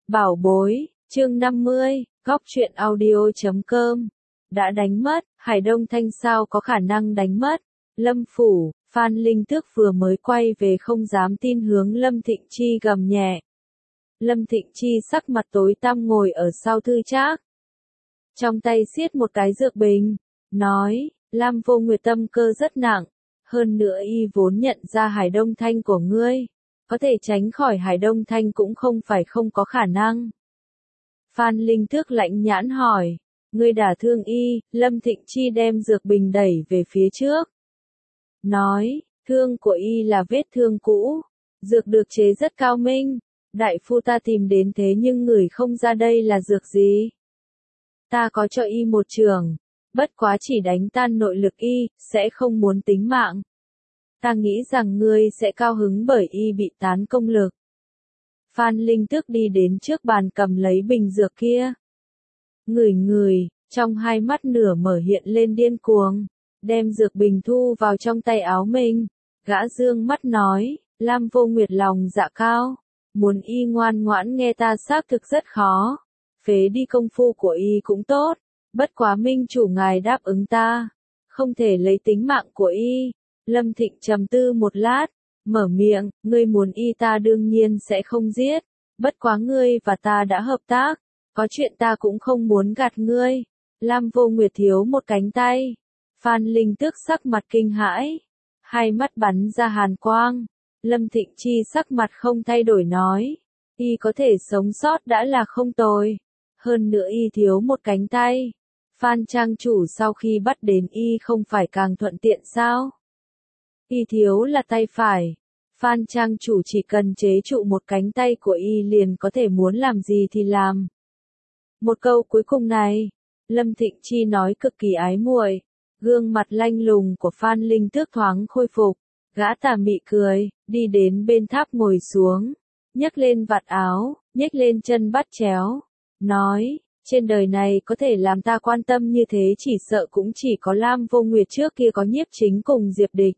Bảo bối, chương 50, góc truyện audio.com. Đã đánh mất, Hải Đông Thanh sao có khả năng đánh mất? Lâm Phủ, Phan Linh Tước vừa mới quay về không dám tin hướng Lâm Thịnh Chi gầm nhẹ. Lâm Thịnh Chi sắc mặt tối tăm ngồi ở sau thư trác. Trong tay siết một cái dược bình, nói, Lam Vô Nguyệt tâm cơ rất nặng, hơn nữa y vốn nhận ra Hải Đông Thanh của ngươi. Có thể tránh khỏi Hải Đông Thanh cũng không phải không có khả năng. Phan Linh Tước lạnh nhãn hỏi, ngươi đả thương y, Lâm Thịnh Chi đem dược bình đẩy về phía trước. Nói, thương của y là vết thương cũ, dược được chế rất cao minh, đại phu ta tìm đến thế nhưng ngửi không ra đây là dược gì. Ta có cho y một trường, bất quá chỉ đánh tan nội lực y, sẽ không muốn tính mạng. Ta nghĩ rằng ngươi sẽ cao hứng bởi y bị tán công lực. Phan Linh Tước đi đến trước bàn cầm lấy bình dược kia. Ngửi, trong hai mắt nửa mở hiện lên điên cuồng, đem dược bình thu vào trong tay áo mình. Gã dương mắt nói, Lam Vô Nguyệt lòng dạ cao, muốn y ngoan ngoãn nghe ta xác thực rất khó. Phế đi công phu của y cũng tốt, bất quá minh chủ ngài đáp ứng ta, không thể lấy tính mạng của y. Lâm Thịnh trầm tư một lát, mở miệng, ngươi muốn y ta đương nhiên sẽ không giết, bất quá ngươi và ta đã hợp tác, có chuyện ta cũng không muốn gạt ngươi. Lam Vô Nguyệt thiếu một cánh tay. Phan Linh Tước sắc mặt kinh hãi, hai mắt bắn ra hàn quang. Lâm Thịnh Chi sắc mặt không thay đổi nói, y có thể sống sót đã là không tồi, hơn nữa y thiếu một cánh tay. Phan trang chủ sau khi bắt đến y không phải càng thuận tiện sao? Y thiếu là tay phải. Phan trang chủ chỉ cần chế trụ một cánh tay của y liền có thể muốn làm gì thì làm. Một câu cuối cùng này, Lâm Thịnh Chi nói cực kỳ ái muội. Gương mặt lanh lùng của Phan Linh Tước thoáng khôi phục. Gã tà mị cười, đi đến bên tháp ngồi xuống, nhấc lên vạt áo, nhếch lên chân bắt chéo. Nói, trên đời này có thể làm ta quan tâm như thế chỉ sợ cũng chỉ có Lam Vô Nguyệt trước kia có Nhiếp Chính cùng Diệp Địch.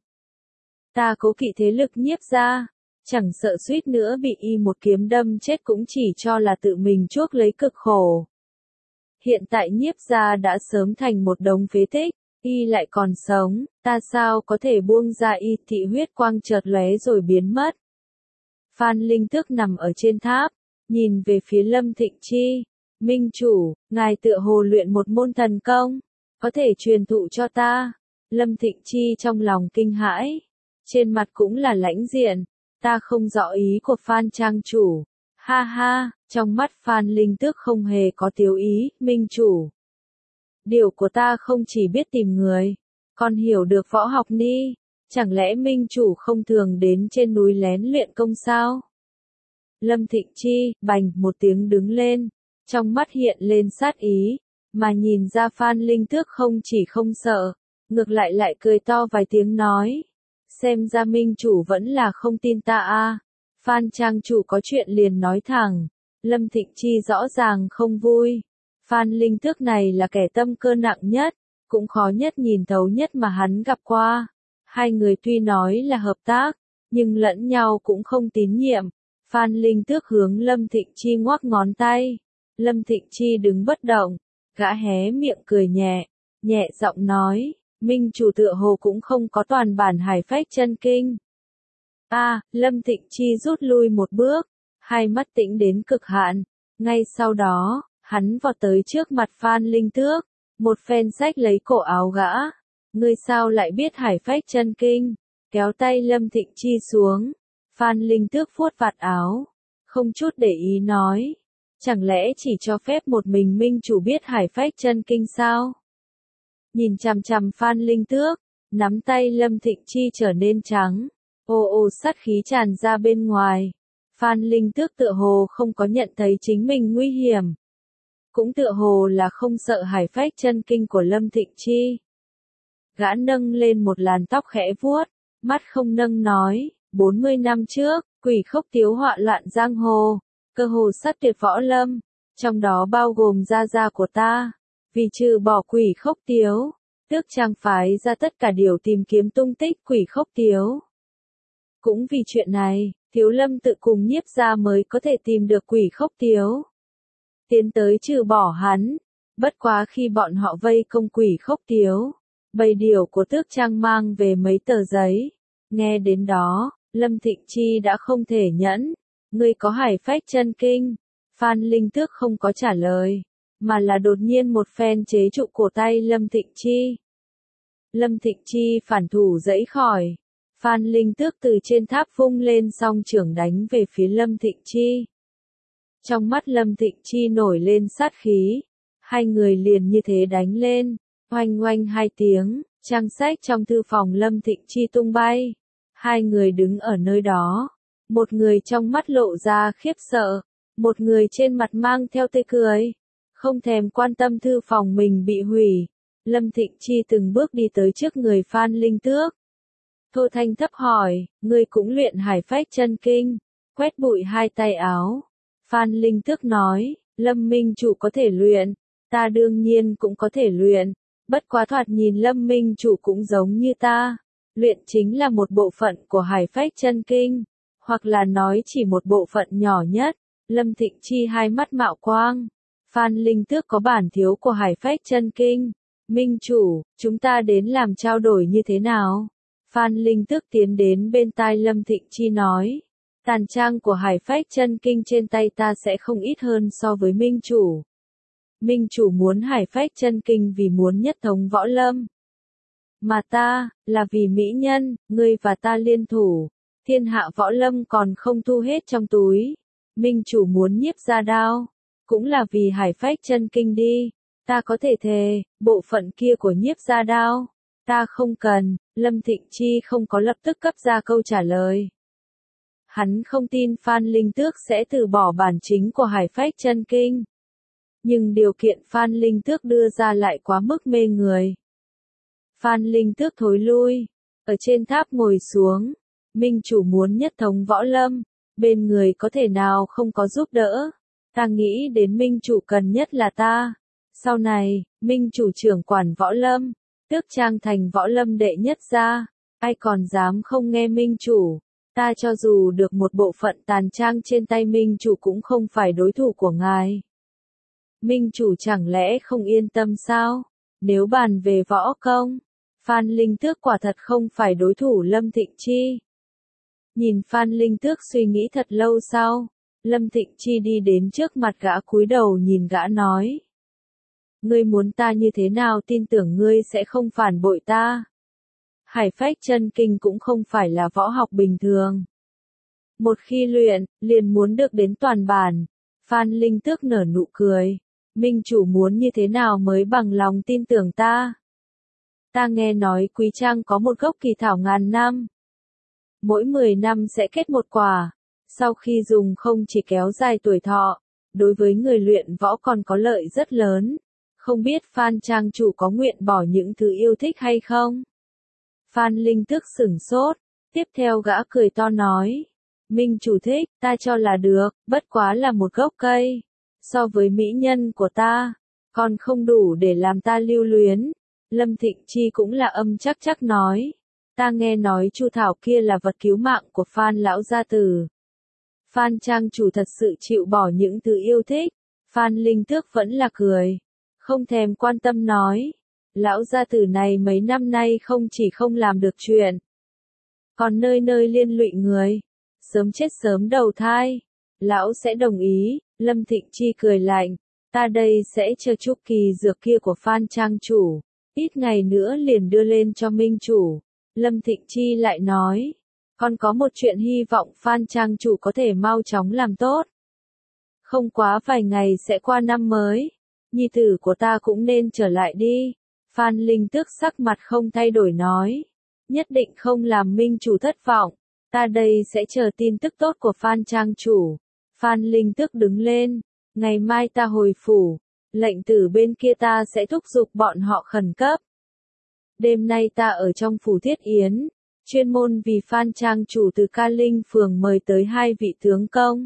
Ta cố kỵ thế lực Nhiếp gia, chẳng sợ suýt nữa bị y một kiếm đâm chết cũng chỉ cho là tự mình chuốc lấy cực khổ. Hiện tại Nhiếp gia đã sớm thành một đống phế tích, y lại còn sống, ta sao có thể buông ra y? Thị huyết quang chợt lóe rồi biến mất. Phan Linh Tước nằm ở trên tháp, nhìn về phía Lâm Thịnh Chi, Minh chủ, ngài tựa hồ luyện một môn thần công, có thể truyền thụ cho ta. Lâm Thịnh Chi trong lòng kinh hãi, trên mặt cũng là lãnh diện, ta không rõ ý của Phan trang chủ. Ha ha, trong mắt Phan Linh Tước không hề có tiếu ý, Minh chủ. Điều của ta không chỉ biết tìm người, còn hiểu được võ học ni, chẳng lẽ Minh chủ không thường đến trên núi lén luyện công sao? Lâm Thịnh Chi, bành một tiếng đứng lên, trong mắt hiện lên sát ý, mà nhìn ra Phan Linh Tước không chỉ không sợ, ngược lại cười to vài tiếng nói, xem ra Minh chủ vẫn là không tin ta a. Phan trang chủ có chuyện liền nói thẳng. Lâm Thịnh Chi rõ ràng không vui. Phan Linh Tước này là kẻ tâm cơ nặng nhất, cũng khó nhất nhìn thấu nhất mà hắn gặp qua. Hai người tuy nói là hợp tác, nhưng lẫn nhau cũng không tín nhiệm. Phan Linh Tước hướng Lâm Thịnh Chi ngoắc ngón tay. Lâm Thịnh Chi đứng bất động, gã hé miệng cười nhẹ, nhẹ giọng nói, Minh chủ tựa hồ cũng không có toàn bản Hải Phách chân kinh. Lâm Thịnh Chi rút lui một bước, hai mắt tĩnh đến cực hạn, ngay sau đó, hắn vọt tới trước mặt Phan Linh Tước, một phen xách lấy cổ áo gã. Ngươi sao lại biết Hải Phách chân kinh? Kéo tay Lâm Thịnh Chi xuống. Phan Linh Tước vuốt vạt áo, không chút để ý nói, chẳng lẽ chỉ cho phép một mình Minh chủ biết Hải Phách chân kinh sao? Nhìn chằm chằm Phan Linh Tước, nắm tay Lâm Thịnh Chi trở nên trắng, ồ sát khí tràn ra bên ngoài. Phan Linh Tước tựa hồ không có nhận thấy chính mình nguy hiểm, cũng tựa hồ là không sợ Hải Phách chân kinh của Lâm Thịnh Chi. Gã nâng lên một làn tóc khẽ vuốt, mắt không nâng nói, 40 năm trước, Quỷ Khốc Tiếu họa loạn giang hồ, cơ hồ sát tuyệt võ lâm, trong đó bao gồm gia của ta, vì trừ bỏ Quỷ Khốc Tiếu, Tước Trang phái ra tất cả điều tìm kiếm tung tích Quỷ Khốc Tiếu. Cũng vì chuyện này, Thiếu Lâm tự cùng Nhiếp gia mới có thể tìm được Quỷ Khốc Tiếu. Tiến tới trừ bỏ hắn. Bất quá khi bọn họ vây công Quỷ Khốc Tiếu, bầy điểu của Tước Trang mang về mấy tờ giấy. Nghe đến đó, Lâm Thịnh Chi đã không thể nhẫn. Ngươi có hải phách chân kinh. Phan Linh Tước không có trả lời, mà là đột nhiên một phen chế trụ cổ tay Lâm Thịnh Chi. Lâm Thịnh Chi phản thủ giãy khỏi. Phan Linh Tước từ trên tháp vung lên song chưởng đánh về phía Lâm Thịnh Chi. Trong mắt Lâm Thịnh Chi nổi lên sát khí. Hai người liền như thế đánh lên. Oanh oanh hai tiếng, trang sách trong thư phòng Lâm Thịnh Chi tung bay. Hai người đứng ở nơi đó. Một người trong mắt lộ ra khiếp sợ. Một người trên mặt mang theo tươi cười. Không thèm quan tâm thư phòng mình bị hủy. Lâm Thịnh Chi từng bước đi tới trước người Phan Linh Tước. Thô thanh thấp hỏi, ngươi cũng luyện hải phách chân kinh. Quét bụi hai tay áo. Phan Linh Tước nói, Lâm Minh Chủ có thể luyện. Ta đương nhiên cũng có thể luyện. Bất quá thoạt nhìn Lâm Minh Chủ cũng giống như ta. Luyện chính là một bộ phận của hải phách chân kinh. Hoặc là nói chỉ một bộ phận nhỏ nhất. Lâm Thịnh Chi hai mắt mạo quang. Phan Linh Tước có bản thiếu của hải phách chân kinh. Minh Chủ, chúng ta đến làm trao đổi như thế nào? Phan Linh Tước tiến đến bên tai Lâm Thịnh Chi nói. Tàn trang của hải phách chân kinh trên tay ta sẽ không ít hơn so với Minh Chủ. Minh Chủ muốn hải phách chân kinh vì muốn nhất thống võ lâm. Mà ta, là vì mỹ nhân, ngươi và ta liên thủ. Thiên hạ võ lâm còn không thu hết trong túi. Minh Chủ muốn Nhiếp gia đao. Cũng là vì hải phách chân kinh đi. Ta có thể thề, bộ phận kia của Nhiếp gia đao. Ta không cần. Lâm Thịnh Chi không có lập tức cấp ra câu trả lời. Hắn không tin Phan Linh Tước sẽ từ bỏ bản chính của hải phách chân kinh. Nhưng điều kiện Phan Linh Tước đưa ra lại quá mức mê người. Phan Linh Tước thối lui. Ở trên tháp ngồi xuống. Minh Chủ muốn nhất thống võ lâm. Bên người có thể nào không có giúp đỡ. Ta nghĩ đến Minh Chủ cần nhất là ta. Sau này, Minh Chủ trưởng quản võ lâm. Tước Trang thành võ lâm đệ nhất gia. Ai còn dám không nghe Minh Chủ. Ta cho dù được một bộ phận tàn trang trên tay Minh Chủ cũng không phải đối thủ của ngài. Minh Chủ chẳng lẽ không yên tâm sao? Nếu bàn về võ công, Phan Linh Tước quả thật không phải đối thủ Lâm Thịnh Chi. Nhìn Phan Linh Tước suy nghĩ thật lâu sau, Lâm Thịnh Chi đi đến trước mặt gã cúi đầu nhìn gã nói. Ngươi muốn ta như thế nào tin tưởng ngươi sẽ không phản bội ta? Hải phách chân kinh cũng không phải là võ học bình thường. Một khi luyện, liền muốn được đến toàn bản. Phan Linh Tước nở nụ cười. Minh Chủ muốn như thế nào mới bằng lòng tin tưởng ta? Ta nghe nói Quý Trang có một gốc kỳ thảo ngàn năm. Mỗi 10 năm sẽ kết một quả. Sau khi dùng không chỉ kéo dài tuổi thọ, đối với người luyện võ còn có lợi rất lớn. Không biết Phan Trang Chủ có nguyện bỏ những thứ yêu thích hay không? Phan Linh Tước sửng sốt. Tiếp theo gã cười to nói. Minh Chủ thích, ta cho là được, bất quá là một gốc cây. So với mỹ nhân của ta, còn không đủ để làm ta lưu luyến. Lâm Thịnh Chi cũng là âm chắc chắc nói. Ta nghe nói Chu thảo kia là vật cứu mạng của Phan lão gia tử. Phan Trang Chủ thật sự chịu bỏ những thứ yêu thích. Phan Linh Tước vẫn là cười. Không thèm quan tâm nói. Lão gia tử này mấy năm nay không chỉ không làm được chuyện. Còn nơi nơi liên lụy người. Sớm chết sớm đầu thai. Lão sẽ đồng ý. Lâm Thịnh Chi cười lạnh. Ta đây sẽ chờ chút kỳ dược kia của Phan Trang Chủ. Ít ngày nữa liền đưa lên cho Minh Chủ. Lâm Thịnh Chi lại nói. Còn có một chuyện hy vọng Phan Trang Chủ có thể mau chóng làm tốt. Không quá vài ngày sẽ qua năm mới. Nhi tử của ta cũng nên trở lại đi. Phan Linh Tước sắc mặt không thay đổi nói. Nhất định không làm Minh Chủ thất vọng. Ta đây sẽ chờ tin tức tốt của Phan Trang Chủ. Phan Linh Tước đứng lên. Ngày mai ta hồi phủ. Lệnh tử bên kia ta sẽ thúc giục bọn họ khẩn cấp. Đêm nay ta ở trong phủ Thiết Yến. Chuyên môn vì Phan Trang Chủ từ Ca Linh phường mời tới 2 vị tướng công.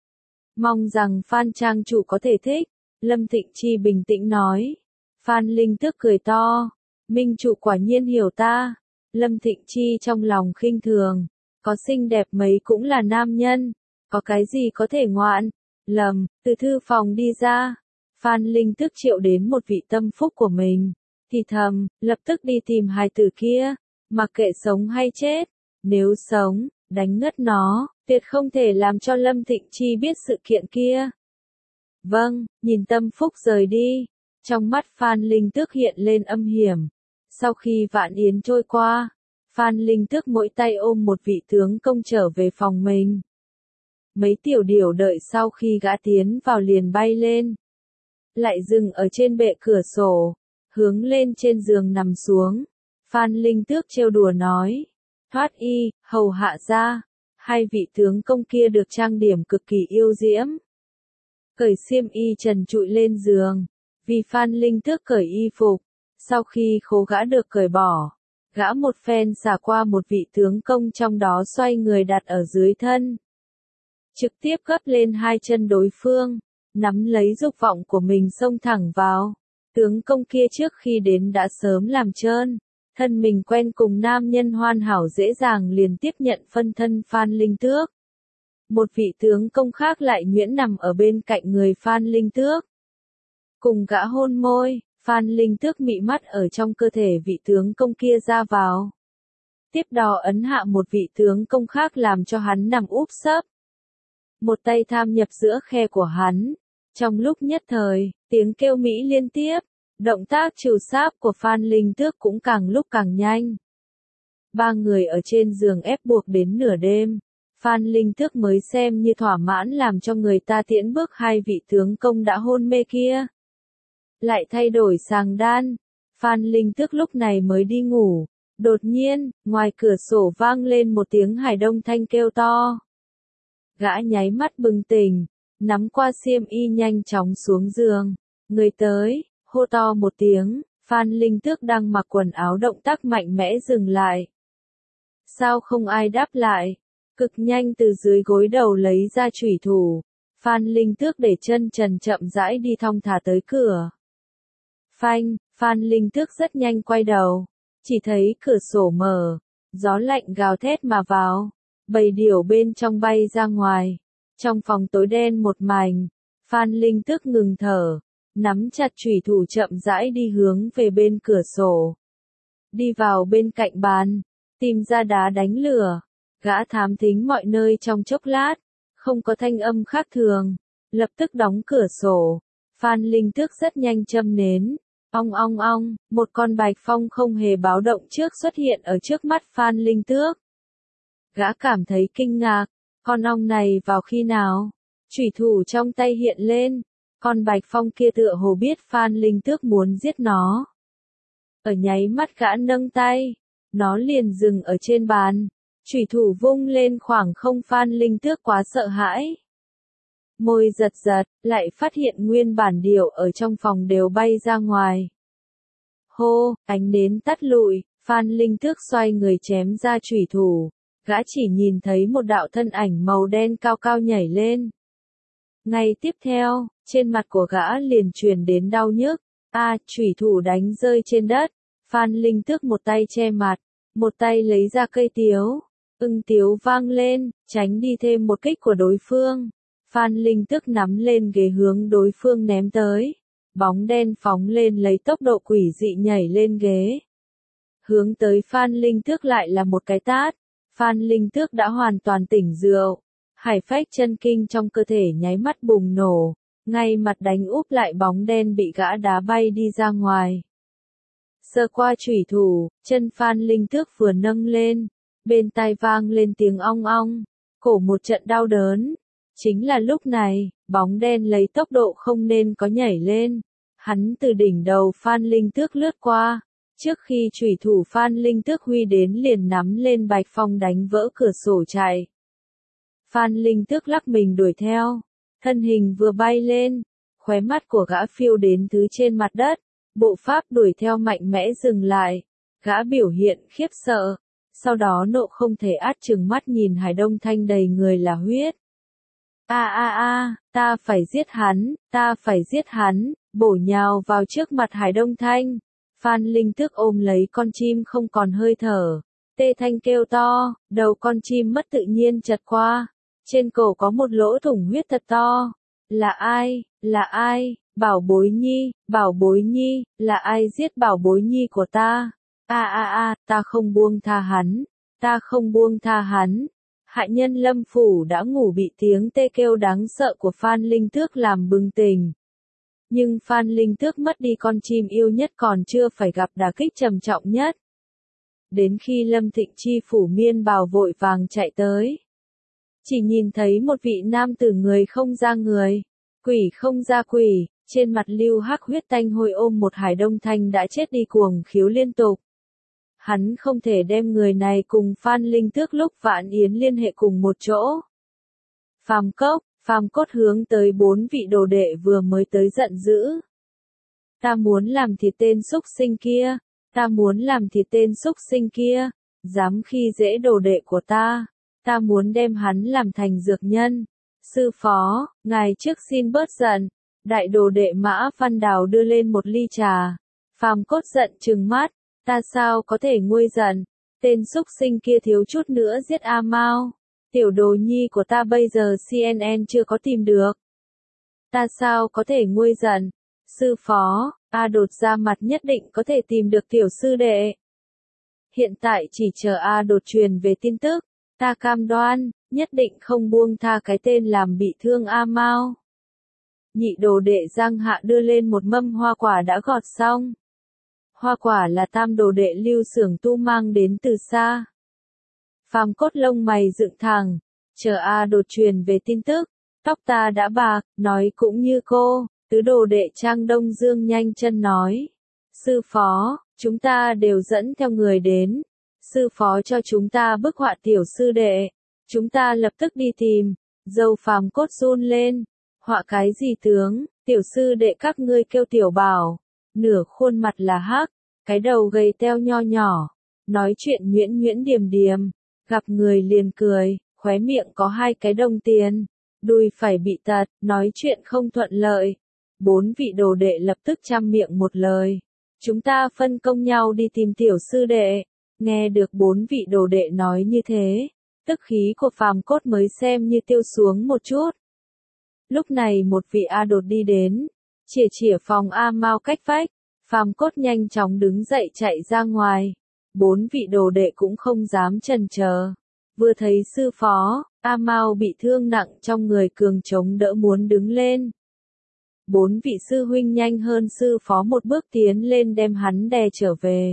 Mong rằng Phan Trang Chủ có thể thích. Lâm Thịnh Chi bình tĩnh nói. Phan Linh Tước cười to. Minh Chủ quả nhiên hiểu ta. Lâm Thịnh Chi trong lòng khinh thường. có xinh đẹp mấy cũng là nam nhân, có cái gì có thể ngoạn. Lầm, từ thư phòng đi ra, Phan Linh Tước triệu đến một vị tâm phúc của mình, thì thầm, lập tức đi tìm hài tử kia, mặc kệ sống hay chết, nếu sống, đánh ngất nó, tuyệt không thể làm cho Lâm Thịnh Chi biết sự kiện kia. Vâng, nhìn tâm phúc rời đi, trong mắt Phan Linh Tước hiện lên âm hiểm. Sau khi vạn yến trôi qua, Phan Linh Tước mỗi tay ôm một vị tướng công trở về phòng mình. Mấy tiểu điểu đợi sau khi gã tiến vào liền bay lên, lại dừng ở trên bệ cửa sổ, hướng lên trên giường nằm xuống. Phan Linh Tước trêu đùa nói, thoát y, hầu hạ ra. Hai vị tướng công kia được trang điểm cực kỳ yêu diễm. Cởi xiêm y trần trụi lên giường, vì Phan Linh Tước cởi y phục. Sau khi khố gã được cởi bỏ, gã một phen xả qua một vị tướng công trong đó xoay người đặt ở dưới thân. Trực tiếp gấp lên hai chân đối phương, nắm lấy dục vọng của mình xông thẳng vào. Tướng công kia trước khi đến đã sớm làm trơn, thân mình quen cùng nam nhân hoàn hảo dễ dàng liền tiếp nhận phân thân Phan Linh Tước. Một vị tướng công khác lại nhuyễn nằm ở bên cạnh người Phan Linh Tước. Cùng gã hôn môi, Phan Linh Tước mị mắt ở trong cơ thể vị tướng công kia ra vào. Tiếp đó ấn hạ một vị tướng công khác làm cho hắn nằm úp sấp. Một tay tham nhập giữa khe của hắn. Trong lúc nhất thời, tiếng kêu mỹ liên tiếp, động tác trừ sáp của Phan Linh Tước cũng càng lúc càng nhanh. Ba người ở trên giường ép buộc đến nửa đêm, Phan Linh Tước mới xem như thỏa mãn làm cho người ta tiễn bước hai vị tướng công đã hôn mê kia. Lại thay đổi sàng đan, Phan Linh Tước lúc này mới đi ngủ. Đột nhiên, ngoài cửa sổ vang lên một tiếng Hải Đông Thanh kêu to. Gã nháy mắt bừng tỉnh, nắm qua xiêm y nhanh chóng xuống giường. Người tới, hô to một tiếng, Phan Linh Tước đang mặc quần áo động tác mạnh mẽ dừng lại. Sao không ai đáp lại? Cực nhanh từ dưới gối đầu lấy ra chủy thủ. Phan Linh Tước để chân trần chậm rãi đi thong thả tới cửa. Phanh, Phan Linh Tước rất nhanh quay đầu. Chỉ thấy cửa sổ mở, gió lạnh gào thét mà vào. Bầy điểu bên trong bay ra ngoài. Trong phòng tối đen một mảnh, Phan Linh Tước ngừng thở, nắm chặt chủy thủ chậm rãi đi hướng về bên cửa sổ. Đi vào bên cạnh bàn, tìm ra đá đánh lửa, gã thám thính mọi nơi trong chốc lát, không có thanh âm khác thường, lập tức đóng cửa sổ. Phan Linh Tước rất nhanh châm nến, ong ong ong, một con bạch phong không hề báo động trước xuất hiện ở trước mắt Phan Linh Tước. Gã cảm thấy kinh ngạc, con ong này vào khi nào? Chủy thủ trong tay hiện lên, con bạch phong kia tựa hồ biết Phan Linh Tước muốn giết nó. Ở nháy mắt gã nâng tay, nó liền dừng ở trên bàn, chủy thủ vung lên khoảng không. Phan Linh Tước quá sợ hãi. Môi giật giật, lại phát hiện nguyên bản điểu ở trong phòng đều bay ra ngoài. Hô, ánh nến tắt lụi, Phan Linh Tước xoay người chém ra chủy thủ. Gã chỉ nhìn thấy một đạo thân ảnh màu đen cao cao nhảy lên. Ngay tiếp theo, trên mặt của gã liền truyền đến đau nhức. Chủy thủ đánh rơi trên đất. Phan Linh Tước một tay che mặt, một tay lấy ra cây tiếu. Tiếu vang lên, tránh đi thêm một kích của đối phương. Phan Linh Tước nắm lên ghế hướng đối phương ném tới. Bóng đen phóng lên lấy tốc độ quỷ dị nhảy lên ghế. Hướng tới Phan Linh Tước lại là một cái tát. Phan Linh Tước đã hoàn toàn tỉnh rượu. Hải phách chân kinh trong cơ thể nháy mắt bùng nổ. Ngay mặt đánh úp lại bóng đen bị gã đá bay đi ra ngoài. Sơ qua chủy thủ, chân Phan Linh Tước vừa nâng lên. Bên tai vang lên tiếng ong ong. Cổ một trận đau đớn. Chính là lúc này, bóng đen lấy tốc độ không nên có nhảy lên. Hắn từ đỉnh đầu Phan Linh Tước lướt qua. Trước khi chủy thủ Phan Linh Tước huy đến liền nắm lên bạch phong đánh vỡ cửa sổ chạy. Phan Linh Tước lắc mình đuổi theo. Thân hình vừa bay lên, khóe mắt của gã phiêu đến thứ trên mặt đất. Bộ pháp đuổi theo mạnh mẽ dừng lại. Gã biểu hiện khiếp sợ. Sau đó nộ không thể át chừng mắt nhìn Hải Đông Thanh đầy người là huyết. Ta phải giết hắn, ta phải giết hắn, bổ nhào vào trước mặt Hải Đông Thanh. Phan Linh Tước ôm lấy con chim không còn hơi thở, Tê Thanh kêu to, đầu con chim mất tự nhiên chật qua. Trên cổ có một lỗ thủng huyết thật to. Là ai, là ai, bảo bối nhi, là ai giết bảo bối nhi của ta? Ta không buông tha hắn, ta không buông tha hắn. Hại nhân Lâm Phủ đã ngủ bị tiếng tê kêu đáng sợ của Phan Linh Tước làm bừng tỉnh. Nhưng Phan Linh Tước mất đi con chim yêu nhất còn chưa phải gặp đả kích trầm trọng nhất. Đến khi Lâm Thịnh Chi phủ miên bào vội vàng chạy tới. Chỉ nhìn thấy một vị nam tử người không ra người, quỷ không ra quỷ, trên mặt lưu hắc huyết tanh hôi ôm một Hải Đông Thanh đã chết đi cuồng khiếu liên tục. Hắn không thể đem người này cùng Phan Linh Tước lúc Vạn Yến liên hệ cùng một chỗ. Phàm Cốt hướng tới 4 vị đồ đệ vừa mới tới giận dữ. Ta muốn làm thịt tên xúc sinh kia, ta muốn làm thịt tên xúc sinh kia, dám khi dễ đồ đệ của ta muốn đem hắn làm thành dược nhân. Sư phó, ngài trước xin bớt giận. Đại đồ đệ Mã Văn Đào đưa lên một ly trà. Phàm Cốt giận trừng mắt, ta sao có thể nguôi giận, tên xúc sinh kia thiếu chút nữa giết A Mao. Tiểu đồ nhi của ta bây giờ CNN chưa có tìm được. Ta sao có thể nguôi giận, sư phó, A Đột ra mặt nhất định có thể tìm được tiểu sư đệ. Hiện tại chỉ chờ A Đột truyền về tin tức, ta cam đoan, nhất định không buông tha cái tên làm bị thương A Mao. Nhị đồ đệ Giang Hạ đưa lên một mâm hoa quả đã gọt xong. Hoa quả là tam đồ đệ Lưu Xưởng Tu mang đến từ xa. Phàm Cốt lông mày dựng thẳng, chờ A Đột truyền về tin tức, tóc ta đã bạc, nói cũng như cô, tứ đồ đệ Trang Đông Dương nhanh chân nói. Sư phó, chúng ta đều dẫn theo người đến. Sư phó cho chúng ta bức họa tiểu sư đệ. Chúng ta lập tức đi tìm. Dâu Phàm Cốt run lên. Họa cái gì tướng, tiểu sư đệ các ngươi kêu Tiểu Bảo. Nửa khuôn mặt là hắc, cái đầu gầy teo nho nhỏ. Nói chuyện nhuyễn nhuyễn điềm điềm. Gặp người liền cười, khóe miệng có 2 cái đồng tiền. Đùi phải bị tật, nói chuyện không thuận lợi. 4 vị đồ đệ lập tức chăm miệng một lời. Chúng ta phân công nhau đi tìm tiểu sư đệ. Nghe được 4 vị đồ đệ nói như thế, tức khí của Phàm Cốt mới xem như tiêu xuống một chút. Lúc này một vị A Đột đi đến, chìa phòng A Mao cách vách, Phàm Cốt nhanh chóng đứng dậy chạy ra ngoài. 4 vị đồ đệ cũng không dám chần chờ. Vừa thấy sư phó, A Mao bị thương nặng trong người cường chống đỡ muốn đứng lên. 4 vị sư huynh nhanh hơn sư phó một bước tiến lên đem hắn đè trở về.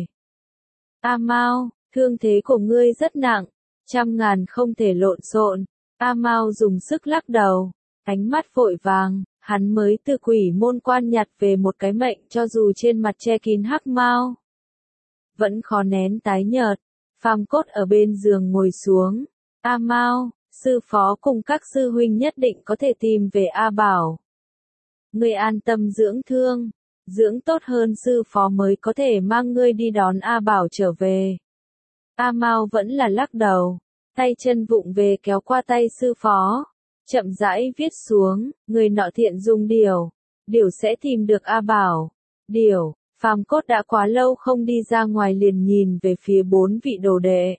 A Mao, thương thế của ngươi rất nặng, 100.000 không thể lộn xộn. A Mao dùng sức lắc đầu, ánh mắt vội vàng, hắn mới từ quỷ môn quan nhặt về một cái mệnh cho dù trên mặt che kín hắc mao. Vẫn khó nén tái nhợt, Phàm Cốt ở bên giường ngồi xuống. A Mao, sư phó cùng các sư huynh nhất định có thể tìm về A Bảo. Ngươi an tâm dưỡng thương, dưỡng tốt hơn sư phó mới có thể mang ngươi đi đón A Bảo trở về. A Mao vẫn là lắc đầu, tay chân vụng về kéo qua tay sư phó, chậm rãi viết xuống, người nọ thiện dùng điều sẽ tìm được A Bảo. Phàm Cốt đã quá lâu không đi ra ngoài liền nhìn về phía 4 vị đồ đệ.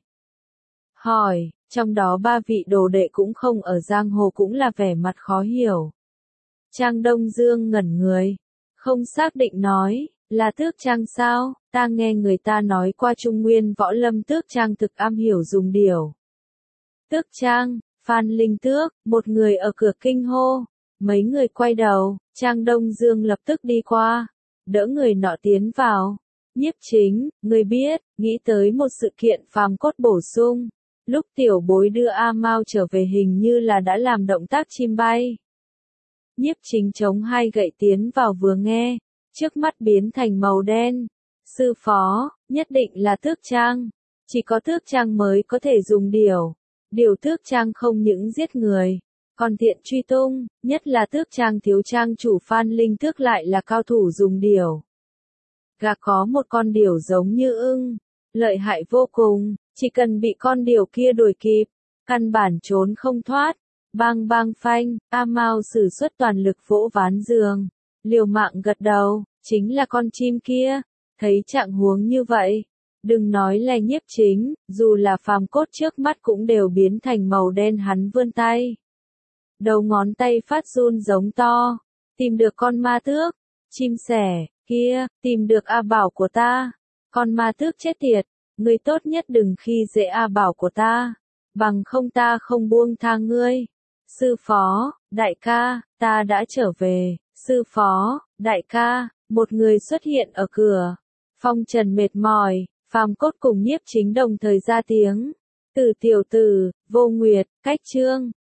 Hỏi, trong đó 3 vị đồ đệ cũng không ở giang hồ cũng là vẻ mặt khó hiểu. Trang Đông Dương ngẩn người, không xác định nói, là Tước Trang sao, ta nghe người ta nói qua Trung Nguyên võ lâm Tước Trang thực am hiểu dùng điều. Tước Trang, Phan Linh Tước, một người ở cửa kinh hô, mấy người quay đầu, Trang Đông Dương lập tức đi qua, đỡ người nọ tiến vào. Nhiếp Chính, người biết, nghĩ tới một sự kiện. Phàm Cốt bổ sung, lúc tiểu bối đưa A Mao trở về hình như là đã làm động tác chim bay. Nhiếp Chính chống 2 gậy tiến vào vừa nghe, trước mắt biến thành màu đen. Sư phó, nhất định là Tước Trang. Chỉ có Tước Trang mới có thể dùng điều Tước Trang không những giết người, còn thiện truy tung, nhất là Tước Trang thiếu trang chủ Phan Linh Tước lại là cao thủ dùng điều. Gà có một con điểu giống như ưng, lợi hại vô cùng, chỉ cần bị con điểu kia đuổi kịp, căn bản trốn không thoát. Bang bang phanh, A Mao sử xuất toàn lực vỗ ván giường, liều mạng gật đầu, chính là con chim kia. Thấy trạng huống như vậy, Đừng nói là Nhiếp Chính, dù là phàm cốt trước mắt cũng đều biến thành màu đen. Hắn vươn tay. Đầu ngón tay phát run giống to. Tìm được con ma tước. Chim sẻ, kia, tìm được A Bảo của ta. Con ma tước chết tiệt, ngươi tốt nhất đừng khi dễ A Bảo của ta. Bằng không ta không buông tha ngươi. Sư phó, đại ca, ta đã trở về. Sư phó, đại ca, một người xuất hiện ở cửa. Phong Trần mệt mỏi, phàm cốt cùng Nhiếp Chính đồng thời ra tiếng. Từ tiểu tử, Vô Nguyệt, Cách Chương.